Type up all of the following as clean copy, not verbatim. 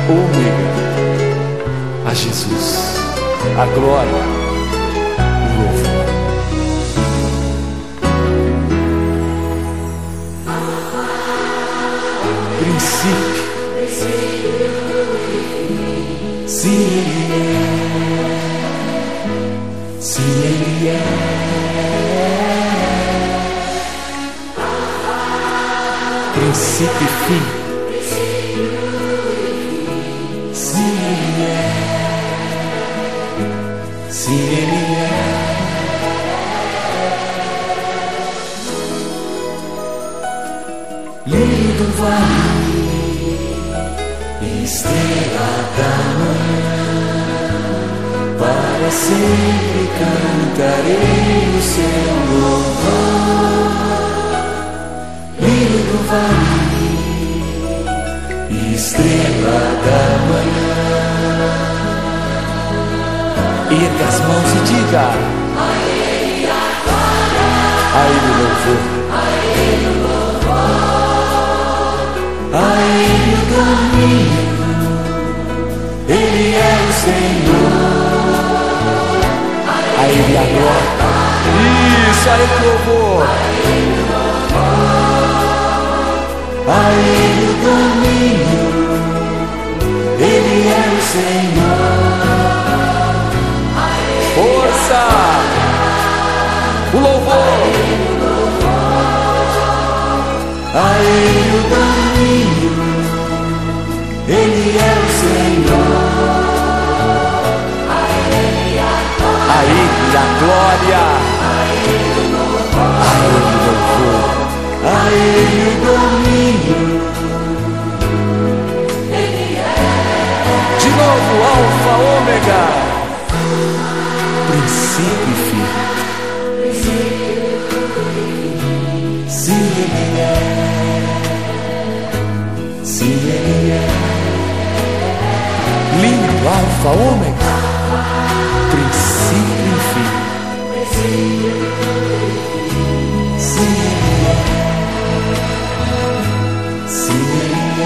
ômega, a Jesus, a glória, o louvor. Princípio, se Ele é, se Ele é. Princípio e fim, se Ele é, se Ele é. Lírio do vale, estrela da manhã, para sempre cantarei o seu louvor. Lírio do vale, estrela da manhã. Erga as mãos e diga: a Ele a glória, a Ele o louvor, a Ele o louvor, a Ele o domínio. Ele é o Senhor, a Ele a glória. Isso, a Ele o louvor, a Ele o domínio. Ele é o Senhor. Força, o louvor, a Ele o domínio. Ele é o Senhor. A Ele a glória, a Ele o louvor, a Ele o domínio. De novo, alfa, ômega, princípio e fim. Se Ele é, se Ele é. Lindo, alfa, ômega, princípio e fim. Se Ele é, se Ele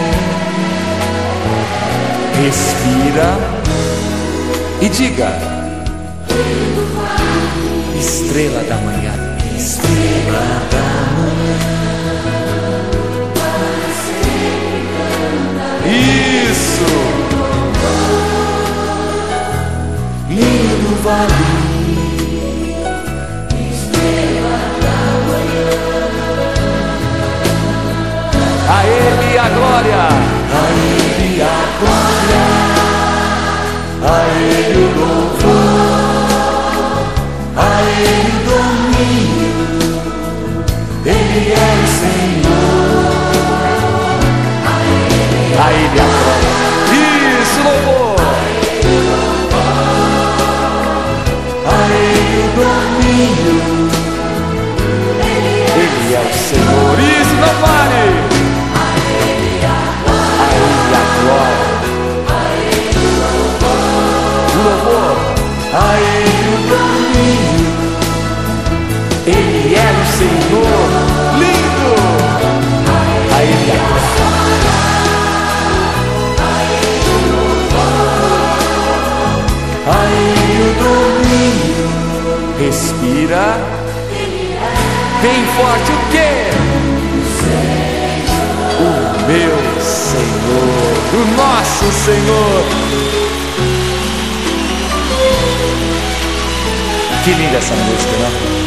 é. Respira e diga: estrela da manhã, estrela da manhã. Isso! Lírio do vale, estrela da manhã. A Ele a glória, a Ele a glória, a Ele o louvor, a Ele o domínio. Ele é o Senhor, a Ele a glória. Isso, louvor, a Ele o domínio. Ele é o Senhor. Isso, não pare. A Ele a glória, o louvor, a Ele o domínio. Ele é o Senhor. Lindo, a Ele a glória, a Ele o domínio. Respira bem forte. O quê? O meu Senhor, o nosso Senhor. Que linda essa música, né?